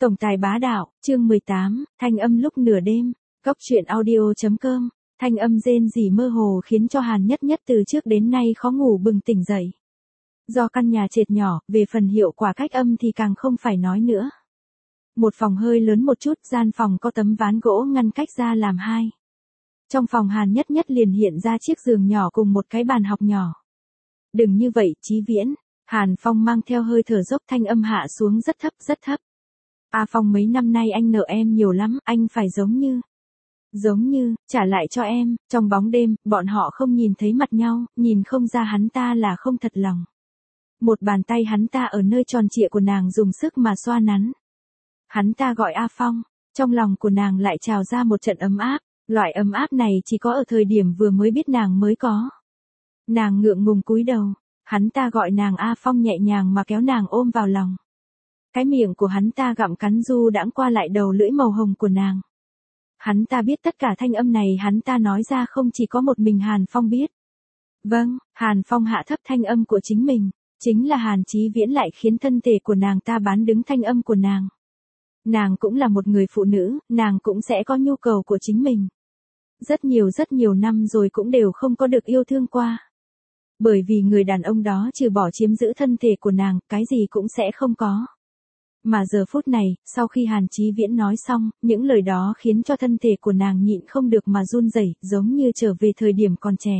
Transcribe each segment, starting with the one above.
Tổng tài bá đạo, chương 18, thanh âm lúc nửa đêm, Cốc truyện audio.com, thanh âm rên rỉ mơ hồ khiến cho Hàn Nhất Nhất từ trước đến nay khó ngủ bừng tỉnh dậy. Do căn nhà trệt nhỏ, về phần hiệu quả cách âm thì càng không phải nói nữa. Một phòng hơi lớn một chút, gian phòng có tấm ván gỗ ngăn cách ra làm hai. Trong phòng Hàn Nhất Nhất liền hiện ra chiếc giường nhỏ cùng một cái bàn học nhỏ. Đừng như vậy, Chí Viễn. Hàn Phong mang theo hơi thở dốc, thanh âm hạ xuống rất thấp rất thấp. A Phong, mấy năm nay anh nợ em nhiều lắm, anh phải giống như, trả lại cho em. Trong bóng đêm, bọn họ không nhìn thấy mặt nhau, nhìn không ra hắn ta là không thật lòng. Một bàn tay hắn ta ở nơi tròn trịa của nàng dùng sức mà xoa nắn. Hắn ta gọi A Phong, trong lòng của nàng lại trào ra một trận ấm áp, loại ấm áp này chỉ có ở thời điểm vừa mới biết nàng mới có. Nàng ngượng ngùng cúi đầu, hắn ta gọi nàng A Phong, nhẹ nhàng mà kéo nàng ôm vào lòng. Cái miệng của hắn ta gặm cắn du đãng qua lại đầu lưỡi màu hồng của nàng. Hắn ta biết tất cả thanh âm này hắn ta nói ra không chỉ có một mình Hàn Phong biết. Vâng, Hàn Phong hạ thấp thanh âm của chính mình, chính là Hàn Chí Viễn lại khiến thân thể của nàng ta bán đứng thanh âm của nàng. Nàng cũng là một người phụ nữ, nàng cũng sẽ có nhu cầu của chính mình. Rất nhiều năm rồi cũng đều không có được yêu thương qua. Bởi vì người đàn ông đó trừ bỏ chiếm giữ thân thể của nàng, cái gì cũng sẽ không có. Mà giờ phút này, sau khi Hàn Chí Viễn nói xong, những lời đó khiến cho thân thể của nàng nhịn không được mà run rẩy, giống như trở về thời điểm còn trẻ.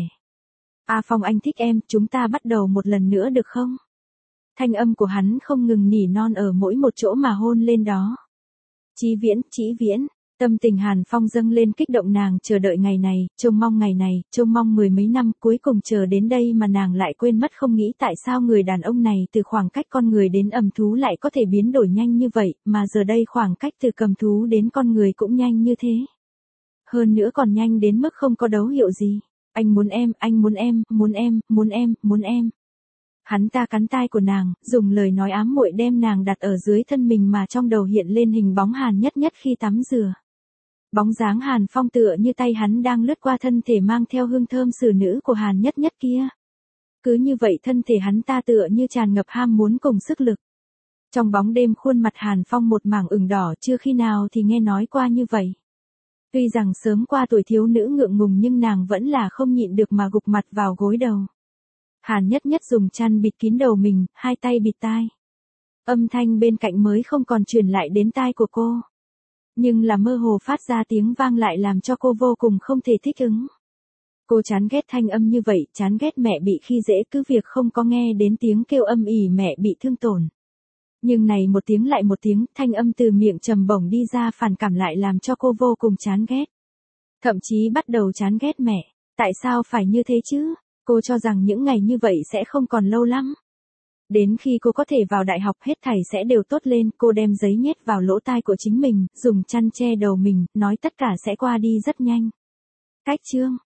A Phong, anh thích em, chúng ta bắt đầu một lần nữa được không? Thanh âm của hắn không ngừng nỉ non ở mỗi một chỗ mà hôn lên đó. Chí Viễn, tâm tình Hàn Phong dâng lên, kích động. Nàng chờ đợi ngày này, trông mong ngày này, trông mong mười mấy năm, cuối cùng chờ đến đây mà nàng lại quên mất, không nghĩ tại sao người đàn ông này từ khoảng cách con người đến ẩm thú lại có thể biến đổi nhanh như vậy, mà giờ đây khoảng cách từ cầm thú đến con người cũng nhanh như thế. Hơn nữa còn nhanh đến mức không có dấu hiệu gì. Anh muốn em. Hắn ta cắn tai của nàng, dùng lời nói ám muội đem nàng đặt ở dưới thân mình, mà trong đầu hiện lên hình bóng Hàn Nhất Nhất khi tắm rửa. Bóng dáng Hàn Phong tựa như tay hắn đang lướt qua thân thể mang theo hương thơm xử nữ của Hàn Nhất Nhất kia. Cứ như vậy thân thể hắn ta tựa như tràn ngập ham muốn cùng sức lực. Trong bóng đêm khuôn mặt Hàn Phong một mảng ửng đỏ, chưa khi nào thì nghe nói qua như vậy. Tuy rằng sớm qua tuổi thiếu nữ ngượng ngùng nhưng nàng vẫn là không nhịn được mà gục mặt vào gối đầu. Hàn Nhất Nhất dùng chăn bịt kín đầu mình, hai tay bịt tai. Âm thanh bên cạnh mới không còn truyền lại đến tai của cô. Nhưng là mơ hồ phát ra tiếng vang lại làm cho cô vô cùng không thể thích ứng. Cô chán ghét thanh âm như vậy, chán ghét mẹ bị khi dễ, cứ việc không có nghe đến tiếng kêu âm ỉ mẹ bị thương tổn. Nhưng này một tiếng lại một tiếng, thanh âm từ miệng trầm bổng đi ra phản cảm lại làm cho cô vô cùng chán ghét. Thậm chí bắt đầu chán ghét mẹ. Tại sao phải như thế chứ? Cô cho rằng những ngày như vậy sẽ không còn lâu lắm. Đến khi cô có thể vào đại học hết thảy sẽ đều tốt lên, cô đem giấy nhét vào lỗ tai của chính mình, dùng chăn che đầu mình, nói tất cả sẽ qua đi rất nhanh. Cách chương